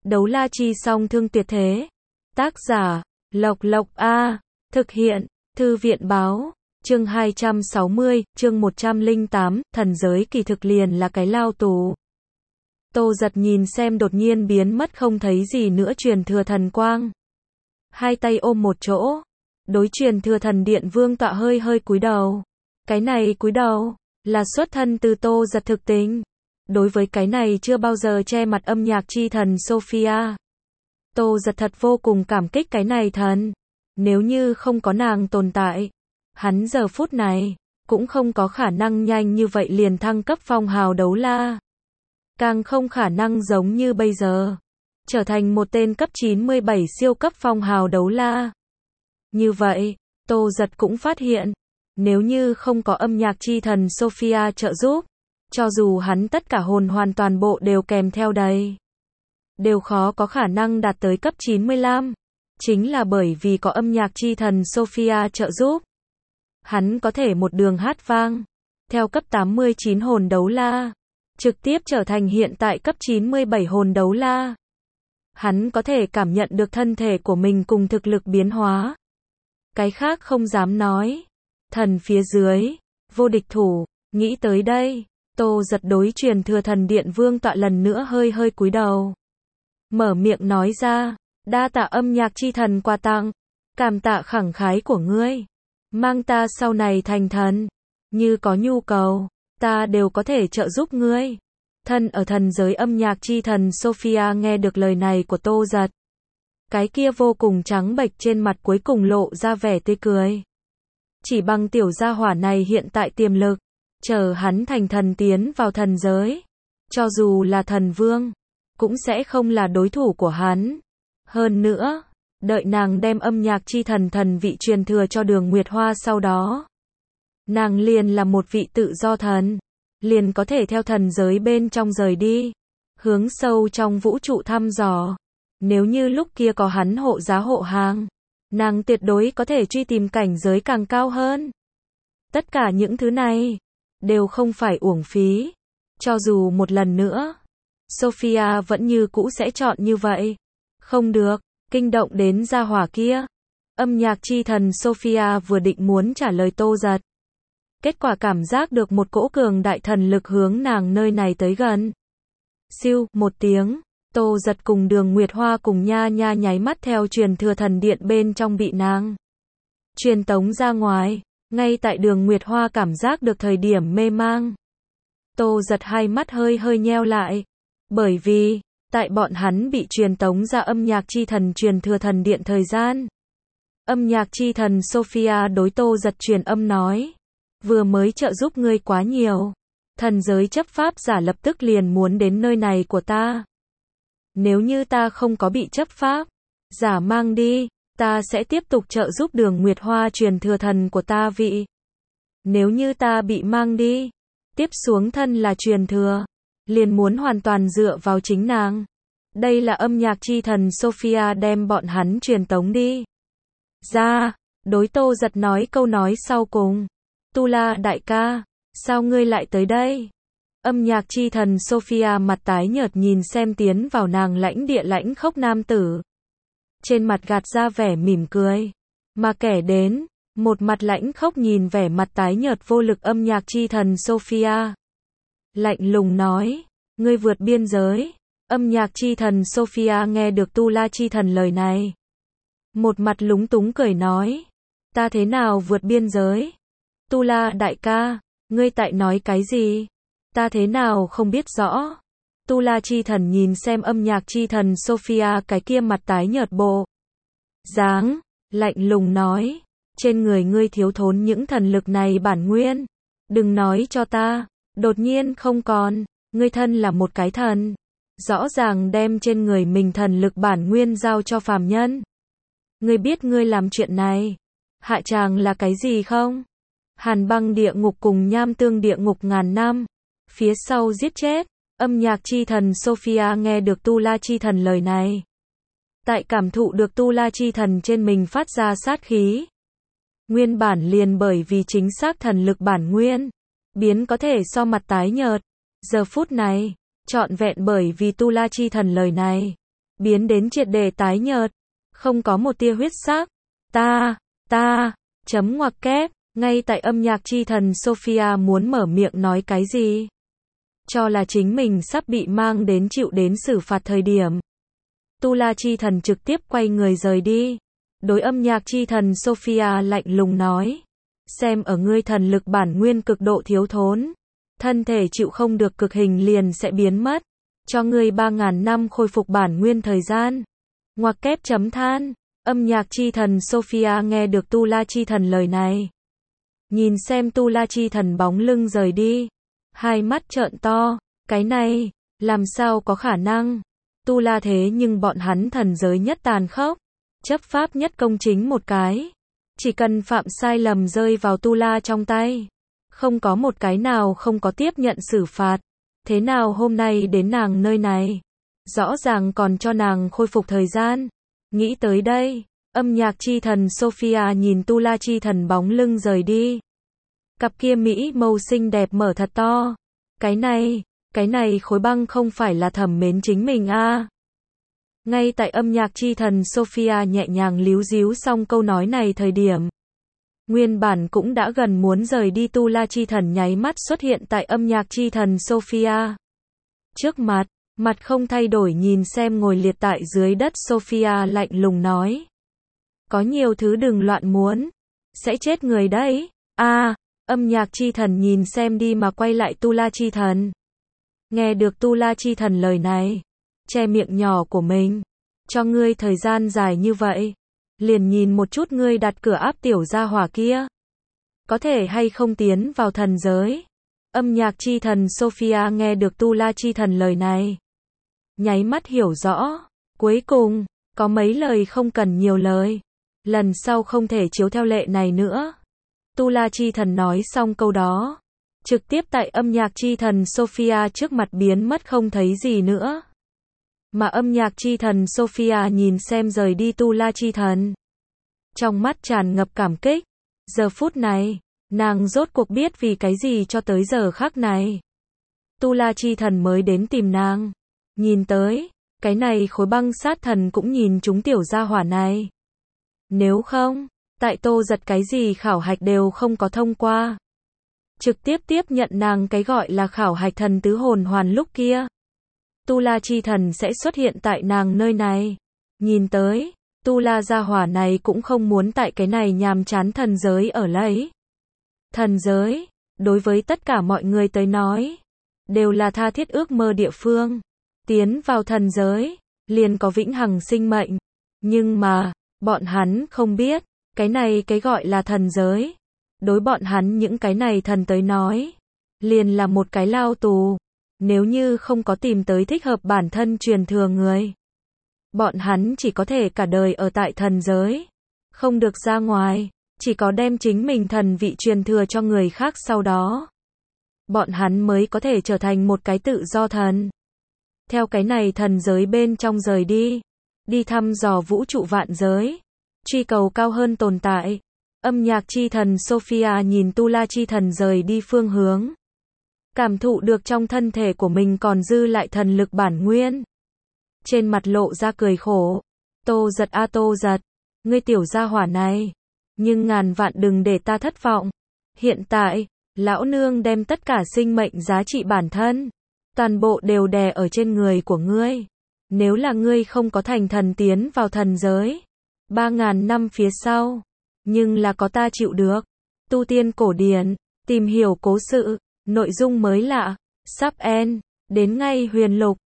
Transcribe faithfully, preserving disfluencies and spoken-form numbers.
Đấu la chi song thương tuyệt thế. Tác giả, Lộc Lộc A. Thực hiện, Thư viện báo. Chương hai trăm sáu mươi, chương một trăm lẻ tám, thần giới kỳ thực liền là cái lao tù. Tô Giật nhìn xem đột nhiên biến mất không thấy gì nữa truyền thừa thần quang. Hai tay ôm một chỗ. Đối truyền thừa thần điện vương tọa hơi hơi cúi đầu. Cái này cúi đầu, là xuất thân từ Tô Giật thực tình. Đối với cái này chưa bao giờ che mặt âm nhạc chi thần Sophia. Tô Giật thật vô cùng cảm kích cái này thần. Nếu như không có nàng tồn tại, hắn giờ phút này, cũng không có khả năng nhanh như vậy liền thăng cấp phong hào đấu la. Càng không khả năng giống như bây giờ, trở thành một tên cấp chín mươi bảy siêu cấp phong hào đấu la. Như vậy, Tô Giật cũng phát hiện, nếu như không có âm nhạc chi thần Sophia trợ giúp, cho dù hắn tất cả hồn hoàn toàn bộ đều kèm theo đầy, đều khó có khả năng đạt tới cấp chín mươi lăm. Chính là bởi vì có âm nhạc chi thần Sophia trợ giúp, hắn có thể một đường hát vang, theo cấp tám mươi chín hồn đấu la, trực tiếp trở thành hiện tại cấp chín mươi bảy hồn đấu la. Hắn có thể cảm nhận được thân thể của mình cùng thực lực biến hóa. Cái khác không dám nói. Thần phía dưới, vô địch thủ, nghĩ tới đây, Tô Giật đối truyền thừa thần điện vương tọa lần nữa hơi hơi cúi đầu. Mở miệng nói ra, đa tạ âm nhạc chi thần quà tặng, cảm tạ khẳng khái của ngươi. Mang ta sau này thành thần, như có nhu cầu, ta đều có thể trợ giúp ngươi. Thân ở thần giới âm nhạc chi thần Sophia nghe được lời này của Tô Giật. Cái kia vô cùng trắng bệch trên mặt cuối cùng lộ ra vẻ tươi cười. Chỉ bằng tiểu gia hỏa này hiện tại tiềm lực, chờ hắn thành thần tiến vào thần giới, cho dù là thần vương, cũng sẽ không là đối thủ của hắn. Hơn nữa, đợi nàng đem âm nhạc chi thần thần vị truyền thừa cho Đường Nguyệt Hoa sau đó, nàng liền là một vị tự do thần, liền có thể theo thần giới bên trong rời đi, hướng sâu trong vũ trụ thăm dò. Nếu như lúc kia có hắn hộ giá hộ hàng, nàng tuyệt đối có thể truy tìm cảnh giới càng cao hơn. Tất cả những thứ này đều không phải uổng phí. Cho dù một lần nữa, Sophia vẫn như cũ sẽ chọn như vậy. Không được, kinh động đến gia hỏa kia. Âm nhạc chi thần Sophia vừa định muốn trả lời Tô Giật. Kết quả cảm giác được một cỗ cường đại thần lực hướng nàng nơi này tới gần. Siêu, một tiếng. Tô Giật cùng Đường Nguyệt Hoa cùng nha nha nháy mắt theo truyền thừa thần điện bên trong bị nàng truyền tống ra ngoài. Ngay tại Đường Nguyệt Hoa cảm giác được thời điểm mê mang, Tô Giật hai mắt hơi hơi nheo lại. Bởi vì, tại bọn hắn bị truyền tống ra âm nhạc chi thần truyền thừa thần điện thời gian, âm nhạc chi thần Sophia đối Tô Giật truyền âm nói, vừa mới trợ giúp ngươi quá nhiều, thần giới chấp pháp giả lập tức liền muốn đến nơi này của ta. Nếu như ta không có bị chấp pháp giả mang đi, ta sẽ tiếp tục trợ giúp Đường Nguyệt Hoa truyền thừa thần của ta vị. Nếu như ta bị mang đi, tiếp xuống thân là truyền thừa, liền muốn hoàn toàn dựa vào chính nàng. Đây là âm nhạc chi thần Sophia đem bọn hắn truyền tống đi ra. Đối Tô Giật nói câu nói sau cùng, Tu La đại ca, sao ngươi lại tới đây? Âm nhạc chi thần Sophia mặt tái nhợt nhìn xem tiến vào nàng lãnh địa lãnh khốc nam tử. Trên mặt gạt ra vẻ mỉm cười. Mà kẻ đến, một mặt lãnh khốc nhìn vẻ mặt tái nhợt vô lực âm nhạc chi thần Sophia. Lạnh lùng nói, ngươi vượt biên giới. Âm nhạc chi thần Sophia nghe được Tu La chi thần lời này. Một mặt lúng túng cười nói, ta thế nào vượt biên giới? Tu La đại ca, ngươi tại nói cái gì? Ta thế nào không biết rõ. Tu La chi thần nhìn xem âm nhạc chi thần Sophia cái kia mặt tái nhợt bộ dáng, lạnh lùng nói, trên người ngươi thiếu thốn những thần lực này bản nguyên. Đừng nói cho ta, đột nhiên không còn, ngươi thân là một cái thần, rõ ràng đem trên người mình thần lực bản nguyên giao cho phàm nhân. Ngươi biết ngươi làm chuyện này, hạ tràng là cái gì không? Hàn băng địa ngục cùng nham tương địa ngục ngàn năm. Phía sau giết chết. Âm nhạc chi thần Sophia nghe được Tu La chi thần lời này. Tại cảm thụ được Tu La chi thần trên mình phát ra sát khí. Nguyên bản liền bởi vì chính xác thần lực bản nguyên, biến có thể so mặt tái nhợt. Giờ phút này, trọn vẹn bởi vì Tu La chi thần lời này. biến đến triệt để tái nhợt, không có một tia huyết sắc. Ta, ta, chấm ngoặc kép, ngay tại âm nhạc chi thần Sophia muốn mở miệng nói cái gì, cho là chính mình sắp bị mang đến chịu đến xử phạt thời điểm. Tu La chi thần trực tiếp quay người rời đi. Đối âm nhạc chi thần Sophia lạnh lùng nói. Xem ở ngươi thần lực bản nguyên cực độ thiếu thốn. Thân thể chịu không được cực hình liền sẽ biến mất. Cho ngươi ba ngàn năm khôi phục bản nguyên thời gian. Ngoặc kép chấm than. Âm nhạc chi thần Sophia nghe được Tu La chi thần lời này. Nhìn xem Tu La chi thần bóng lưng rời đi. Hai mắt trợn to. Cái này, làm sao có khả năng? Tu La thế nhưng bọn hắn thần giới nhất tàn khốc. Chấp pháp nhất công chính một cái. Chỉ cần phạm sai lầm rơi vào Tu La trong tay. Không có một cái nào không có tiếp nhận xử phạt. Thế nào hôm nay đến nàng nơi này? Rõ ràng còn cho nàng khôi phục thời gian. Nghĩ tới đây, âm nhạc chi thần Sophia nhìn Tu La chi thần bóng lưng rời đi. Cặp kia mỹ màu xinh đẹp mở thật to. Cái này, cái này khối băng không phải là thẩm mến chính mình a à. Ngay tại âm nhạc chi thần Sophia nhẹ nhàng líu díu xong câu nói này thời điểm. Nguyên bản cũng đã gần muốn rời đi Tu La chi thần nháy mắt xuất hiện tại âm nhạc chi thần Sophia. Trước mặt, mặt không thay đổi nhìn xem ngồi liệt tại dưới đất Sophia lạnh lùng nói. Có nhiều thứ đừng loạn muốn. Sẽ chết người đấy. a à, âm nhạc chi thần nhìn xem đi mà quay lại Tu La chi thần. Nghe được Tu La chi thần lời này. Che miệng nhỏ của mình. Cho ngươi thời gian dài như vậy. Liền nhìn một chút ngươi đặt cửa áp tiểu gia hỏa kia. Có thể hay không tiến vào thần giới. Âm nhạc chi thần Sophia nghe được Tu La chi thần lời này. Nháy mắt hiểu rõ. Cuối cùng, có mấy lời không cần nhiều lời. Lần sau không thể chiếu theo lệ này nữa. Tu La chi thần nói xong câu đó. Trực tiếp tại âm nhạc chi thần Sophia trước mặt biến mất không thấy gì nữa. Mà âm nhạc chi thần Sophia nhìn xem rời đi Tu La chi thần. Trong mắt tràn ngập cảm kích. Giờ phút này, nàng rốt cuộc biết vì cái gì cho tới giờ khắc này. Tu La chi thần mới đến tìm nàng. Nhìn tới, cái này khối băng sát thần cũng nhìn chúng tiểu gia hỏa này. Nếu không, tại Tô Giật cái gì khảo hạch đều không có thông qua. Trực tiếp tiếp nhận nàng cái gọi là khảo hạch thần tứ hồn hoàn lúc kia. Tu La chi thần sẽ xuất hiện tại nàng nơi này. Nhìn tới, Tu La gia hỏa này cũng không muốn tại cái này nhàm chán thần giới ở lấy. Thần giới, đối với tất cả mọi người tới nói, đều là tha thiết ước mơ địa phương. Tiến vào thần giới, liền có vĩnh hằng sinh mệnh. Nhưng mà, bọn hắn không biết, cái này cái gọi là thần giới. Đối bọn hắn những cái này thần tới nói, liền là một cái lao tù. Nếu như không có tìm tới thích hợp bản thân truyền thừa người, bọn hắn chỉ có thể cả đời ở tại thần giới, không được ra ngoài, chỉ có đem chính mình thần vị truyền thừa cho người khác sau đó. Bọn hắn mới có thể trở thành một cái tự do thần. Theo cái này thần giới bên trong rời đi, đi thăm dò vũ trụ vạn giới, truy cầu cao hơn tồn tại. Âm nhạc chi thần Sophia nhìn Tu La chi thần rời đi phương hướng. Cảm thụ được trong thân thể của mình còn dư lại thần lực bản nguyên. Trên mặt lộ ra cười khổ. Tô Giật a Tô Giật, ngươi tiểu gia hỏa này. Nhưng ngàn vạn đừng để ta thất vọng. Hiện tại, lão nương đem tất cả sinh mệnh giá trị bản thân. Toàn bộ đều đè ở trên người của ngươi. Nếu là ngươi không có thành thần tiến vào thần giới. Ba ngàn năm phía sau. Nhưng là có ta chịu được. Tu tiên cổ điển, tìm hiểu cố sự. Nội dung mới lạ, sắp end, đến ngay huyền lục.